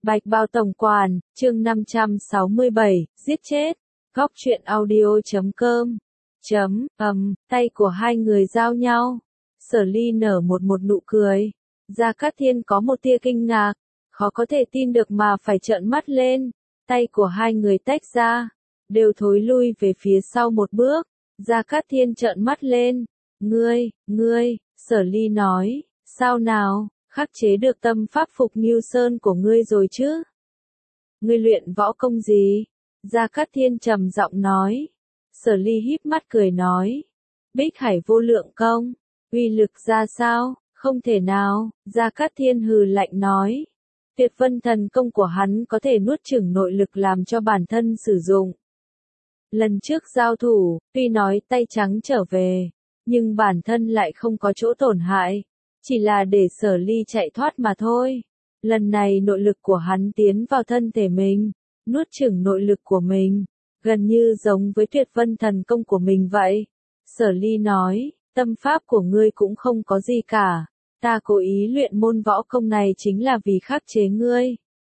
Bạch Bao Tổng Quản, chương 567, giết chết. Góc truyện audio.com. Tay của hai người giao nhau. Sở Ly nở một nụ cười. Gia Cát Thiên có một tia kinh ngạc, khó có thể tin được mà phải trợn mắt lên. Tay của hai người tách ra, đều thối lui về phía sau một bước. Gia Cát Thiên trợn mắt lên. Ngươi, Sở Ly nói, sao nào, khắc chế được tâm pháp Phục Ngưu Sơn của ngươi rồi chứ? Ngươi luyện võ công gì? Gia Cát Thiên trầm giọng nói. Sở Ly híp mắt cười nói. Bích Hải Vô Lượng Công, uy lực ra sao? Không thể nào, Gia Cát Thiên hừ lạnh nói. Tuyệt Vân Thần Công của hắn có thể nuốt chửng nội lực làm cho bản thân sử dụng. Lần trước giao thủ, tuy nói tay trắng trở về, nhưng bản thân lại không có chỗ tổn hại, chỉ là để Sở Ly chạy thoát mà thôi. Lần này nội lực của hắn tiến vào thân thể mình, nuốt chửng nội lực của mình, gần như giống với Tuyệt Vân Thần Công của mình vậy. Sở Ly nói, tâm pháp của ngươi cũng không có gì cả, ta cố ý luyện môn võ công này chính là vì khắc chế ngươi.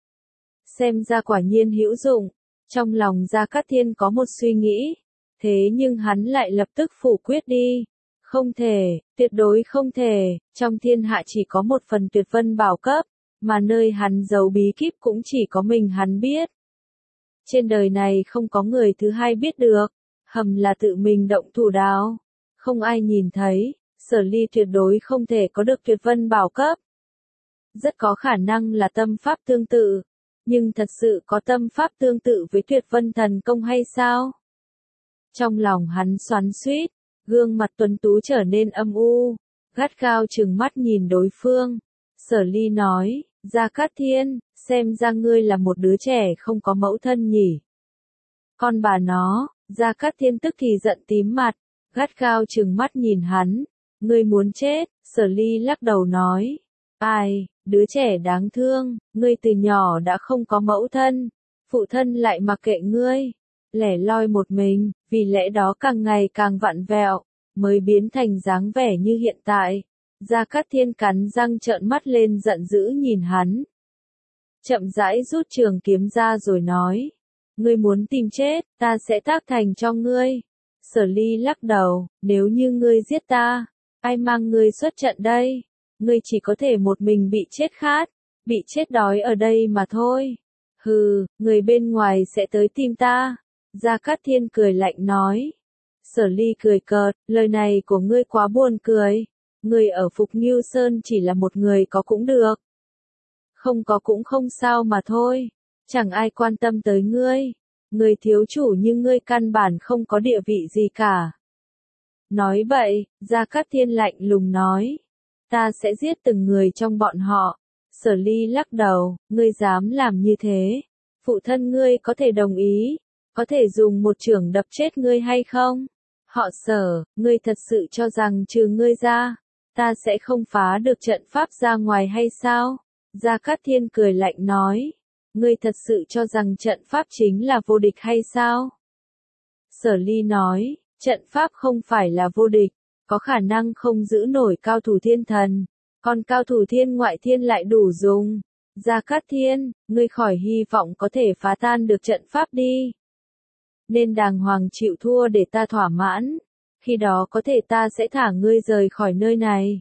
Xem ra quả nhiên hữu dụng. Trong lòng Gia Cát Thiên có một suy nghĩ, thế nhưng hắn lại lập tức phủ quyết đi. Không thể, tuyệt đối không thể, trong thiên hạ chỉ có một phần Tuyệt Vân bảo cấp, mà nơi hắn giấu bí kíp cũng chỉ có mình hắn biết. Trên đời này không có người thứ hai biết được, hầm là tự mình động thủ đào, không ai nhìn thấy, Sở Ly tuyệt đối không thể có được Tuyệt Vân bảo cấp. Rất có khả năng là tâm pháp tương tự, nhưng thật sự có tâm pháp tương tự với Tuyệt Vân Thần Công hay sao? Trong lòng hắn xoắn xuýt, gương mặt tuấn tú trở nên âm u, gắt gao trừng mắt nhìn đối phương. Sở Ly nói, Gia Cát Thiên, xem ra ngươi là một đứa trẻ không có mẫu thân nhỉ. Con bà nó, Gia Cát Thiên tức thì giận tím mặt, gắt gao trừng mắt nhìn hắn. Ngươi muốn chết, Sở Ly lắc đầu nói. Ai, đứa trẻ đáng thương, ngươi từ nhỏ đã không có mẫu thân, phụ thân lại mặc kệ ngươi, lẻ loi một mình, vì lẽ đó càng ngày càng vặn vẹo, mới biến thành dáng vẻ như hiện tại. Gia Cát Thiên cắn răng trợn mắt lên giận dữ nhìn hắn. Chậm rãi rút trường kiếm ra rồi nói. Ngươi muốn tìm chết, ta sẽ tác thành cho ngươi. Sở Ly lắc đầu, nếu như ngươi giết ta, ai mang ngươi xuất trận đây? Ngươi chỉ có thể một mình bị chết khát, bị chết đói ở đây mà thôi. Hừ, người bên ngoài sẽ tới tìm ta. Gia Cát Thiên cười lạnh nói. Sở Ly cười cợt, lời này của ngươi quá buồn cười. Ngươi ở Phục Ngưu Sơn chỉ là một người có cũng được. Không có cũng không sao mà thôi. Chẳng ai quan tâm tới ngươi. Ngươi thiếu chủ nhưng ngươi căn bản không có địa vị gì cả. Nói bậy, Gia Cát Thiên lạnh lùng nói. Ta sẽ giết từng người trong bọn họ. Sở Ly lắc đầu, ngươi dám làm như thế. Phụ thân ngươi có thể đồng ý, có thể dùng một chưởng đập chết ngươi hay không? Họ Sở, ngươi thật sự cho rằng trừ ngươi ra, ta sẽ không phá được trận pháp ra ngoài hay sao? Gia Cát Thiên cười lạnh nói, ngươi thật sự cho rằng trận pháp chính là vô địch hay sao? Sở Ly nói, trận pháp không phải là vô địch, có khả năng không giữ nổi cao thủ thiên thần, còn cao thủ thiên ngoại thiên lại đủ dùng. Gia Cát Thiên, ngươi khỏi hy vọng có thể phá tan được trận pháp đi. Nên đàng hoàng chịu thua để ta thỏa mãn, khi đó có thể ta sẽ thả ngươi rời khỏi nơi này.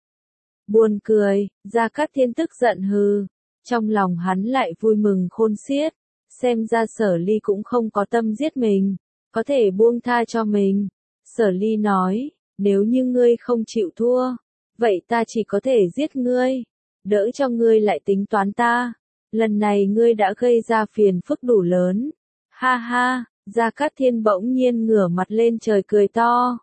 Buồn cười, Gia Cát Thiên tức giận hừ, trong lòng hắn lại vui mừng khôn xiết, xem ra Sở Ly cũng không có tâm giết mình, có thể buông tha cho mình. Sở Ly nói, nếu như ngươi không chịu thua, vậy ta chỉ có thể giết ngươi, đỡ cho ngươi lại tính toán ta. Lần này ngươi đã gây ra phiền phức đủ lớn. Ha ha, Gia Cát Thiên bỗng nhiên ngửa mặt lên trời cười to.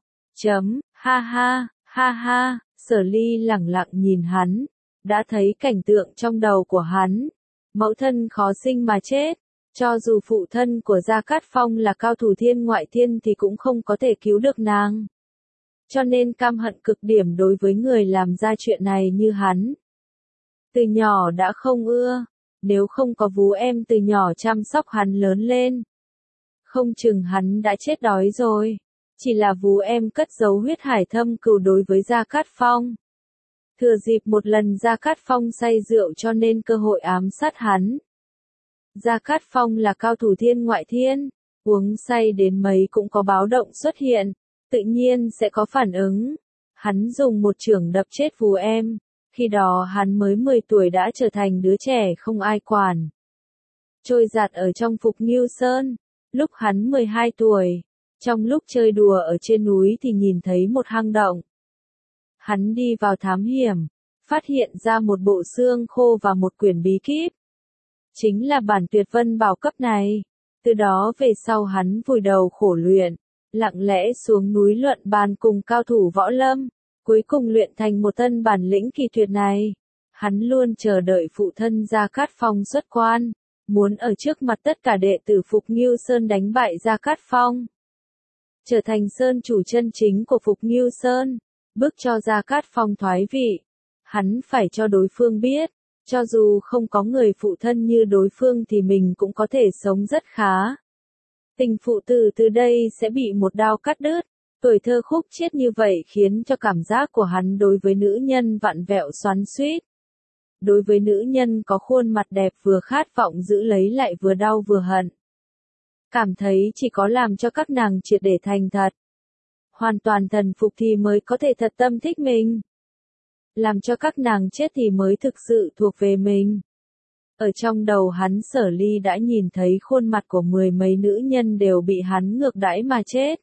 Ha ha, Sở Ly lẳng lặng nhìn hắn, đã thấy cảnh tượng trong đầu của hắn. Mẫu thân khó sinh mà chết, cho dù phụ thân của Gia Cát Phong là cao thủ thiên ngoại thiên thì cũng không có thể cứu được nàng. Cho nên căm hận cực điểm đối với người làm ra chuyện này như hắn. Từ nhỏ đã không ưa, nếu không có vú em từ nhỏ chăm sóc hắn lớn lên, không chừng hắn đã chết đói rồi. Chỉ là vú em cất giấu huyết hải thâm cừu đối với Gia Cát Phong. Thừa dịp một lần Gia Cát Phong say rượu cho nên cơ hội ám sát hắn. Gia Cát Phong là cao thủ thiên ngoại thiên, uống say đến mấy cũng có báo động xuất hiện, tự nhiên sẽ có phản ứng. Hắn dùng một chưởng đập chết Phù Em, khi đó hắn mới 10 tuổi đã trở thành đứa trẻ không ai quản. Trôi giạt ở trong Phục Ngưu Sơn, lúc hắn 12 tuổi, trong lúc chơi đùa ở trên núi thì nhìn thấy một hang động. Hắn đi vào thám hiểm, phát hiện ra một bộ xương khô và một quyển bí kíp. Chính là bản tuyệt vân bảo cấp này. Từ đó về sau hắn vùi đầu khổ luyện, lặng lẽ xuống núi luận bàn cùng cao thủ võ lâm, cuối cùng luyện thành một thân bản lĩnh kỳ tuyệt này. Hắn luôn chờ đợi phụ thân Gia Cát Phong xuất quan, muốn ở trước mặt tất cả đệ tử Phục Ngưu Sơn đánh bại Gia Cát Phong, trở thành sơn chủ chân chính của Phục Ngưu Sơn, bước cho Gia Cát Phong thoái vị. Hắn phải cho đối phương biết, cho dù không có người phụ thân như đối phương thì mình cũng có thể sống rất khá. Tình phụ tử từ đây sẽ bị một đao cắt đứt. Tuổi thơ khúc chiết như vậy khiến cho cảm giác của hắn đối với nữ nhân vặn vẹo xoắn xuýt. Đối với nữ nhân có khuôn mặt đẹp vừa khát vọng giữ lấy lại vừa đau vừa hận. Cảm thấy chỉ có làm cho các nàng triệt để thành thật, hoàn toàn thần phục thì mới có thể thật tâm thích mình. Làm cho các nàng chết thì mới thực sự thuộc về mình. Ở trong đầu hắn Sở Ly đã nhìn thấy khuôn mặt của 10 mấy nữ nhân đều bị hắn ngược đãi mà chết.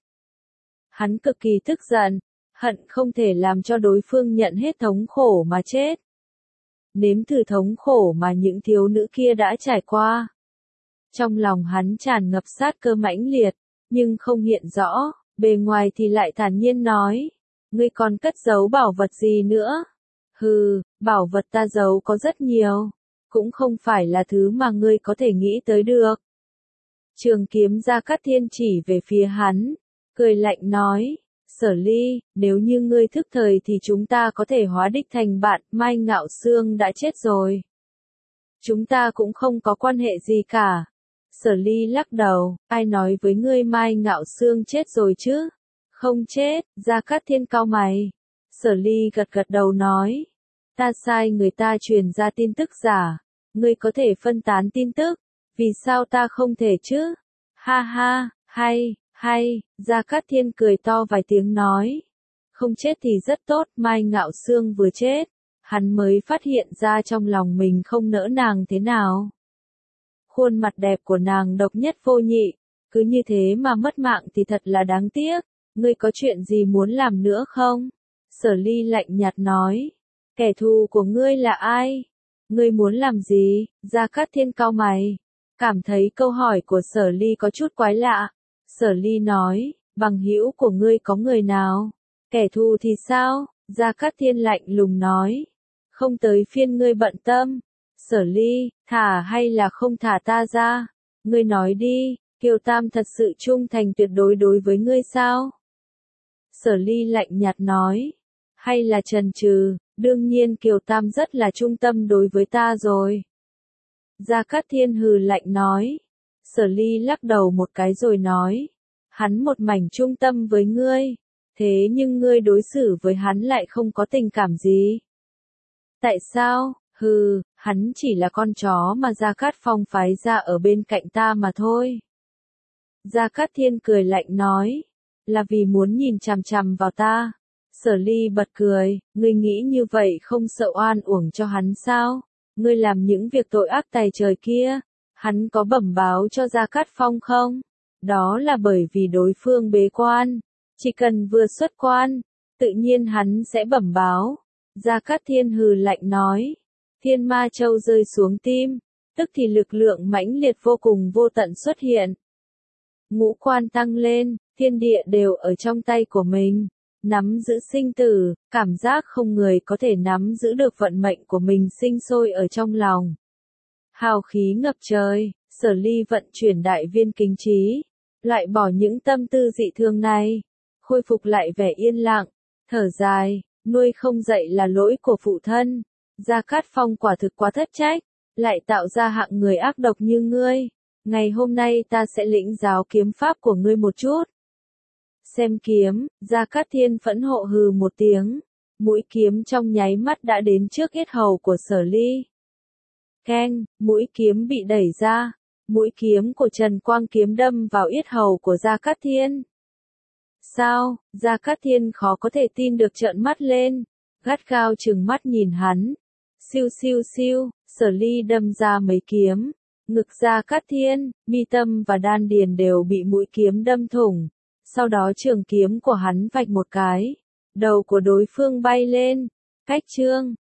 Hắn cực kỳ tức giận, hận không thể làm cho đối phương nhận hết thống khổ mà chết. Nếm thử thống khổ mà những thiếu nữ kia đã trải qua. Trong lòng hắn tràn ngập sát cơ mãnh liệt, nhưng không hiện rõ, bề ngoài thì lại thản nhiên nói. Ngươi còn cất giấu bảo vật gì nữa? Hừ, bảo vật ta giấu có rất nhiều, cũng không phải là thứ mà ngươi có thể nghĩ tới được. Trường kiếm Gia Cát Thiên chỉ về phía hắn, cười lạnh nói, Sở Ly, nếu như ngươi thức thời thì chúng ta có thể hóa đích thành bạn, Mai Ngạo Xương đã chết rồi. Chúng ta cũng không có quan hệ gì cả. Sở Ly lắc đầu, ai nói với ngươi Mai Ngạo Xương chết rồi chứ? Không chết, Gia Cát Thiên cau mày. Sở Ly gật gật đầu nói, ta sai người ta truyền ra tin tức giả, ngươi có thể phân tán tin tức, vì sao ta không thể chứ? Ha ha, hay, Gia Cát Thiên cười to vài tiếng nói, không chết thì rất tốt. Mai Ngạo Xương vừa chết, hắn mới phát hiện ra trong lòng mình không nỡ nàng thế nào. Khuôn mặt đẹp của nàng độc nhất vô nhị, cứ như thế mà mất mạng thì thật là đáng tiếc. Ngươi có chuyện gì muốn làm nữa không? Sở Ly lạnh nhạt nói, kẻ thù của ngươi là ai? Ngươi muốn làm gì? Gia Cát Thiên cau mày, cảm thấy câu hỏi của Sở Ly có chút quái lạ. Sở Ly nói, bằng hữu của ngươi có người nào? Kẻ thù thì sao? Gia Cát Thiên lạnh lùng nói, không tới phiên ngươi bận tâm. Sở Ly, thả hay là không thả ta ra? Ngươi nói đi, Kiều Tam thật sự trung thành tuyệt đối đối với ngươi sao? Sở Ly lạnh nhạt nói, hay là chần chừ, đương nhiên Kiều Tam rất là trung tâm đối với ta rồi. Gia Cát Thiên hừ lạnh nói. Sở Ly lắc đầu một cái rồi nói, hắn một mảnh trung tâm với ngươi, thế nhưng ngươi đối xử với hắn lại không có tình cảm gì. Tại sao? Hừ, hắn chỉ là con chó mà Gia Cát Phong phái ra ở bên cạnh ta mà thôi. Gia Cát Thiên cười lạnh nói, là vì muốn nhìn chằm chằm vào ta. Sở Ly bật cười, ngươi nghĩ như vậy không sợ oan uổng cho hắn sao? Ngươi làm những việc tội ác tày trời kia, hắn có bẩm báo cho Gia Cát Phong không? Đó là bởi vì đối phương bế quan, chỉ cần vừa xuất quan, tự nhiên hắn sẽ bẩm báo. Gia Cát Thiên hừ lạnh nói, Thiên Ma Châu rơi xuống tim, tức thì lực lượng mãnh liệt vô cùng vô tận xuất hiện. Ngũ quan tăng lên, thiên địa đều ở trong tay của mình, nắm giữ sinh tử, cảm giác không người có thể nắm giữ được vận mệnh của mình sinh sôi ở trong lòng. Hào khí ngập trời, Sở Ly vận chuyển đại viên kính trí, loại bỏ những tâm tư dị thường này, khôi phục lại vẻ yên lặng, thở dài, nuôi không dậy là lỗi của phụ thân. Gia Cát Phong quả thực quá thất trách, lại tạo ra hạng người ác độc như ngươi. Ngày hôm nay ta sẽ lĩnh giáo kiếm pháp của ngươi một chút. Xem kiếm, Gia Cát Thiên phẫn nộ hừ một tiếng, mũi kiếm trong nháy mắt đã đến trước yết hầu của Sở Ly. Keng, mũi kiếm bị đẩy ra, Mũi kiếm của Trần Quang Kiếm đâm vào yết hầu của Gia Cát Thiên. Sao? Gia Cát Thiên khó có thể tin được trợn mắt lên, gắt gao trừng mắt nhìn hắn. Siêu siêu siêu, Sở Ly đâm ra mấy kiếm, ngực Gia Cát Thiên, mi tâm và đan điền đều bị mũi kiếm đâm thủng. Sau đó trường kiếm của hắn vạch một cái, đầu của đối phương bay lên, cách chương.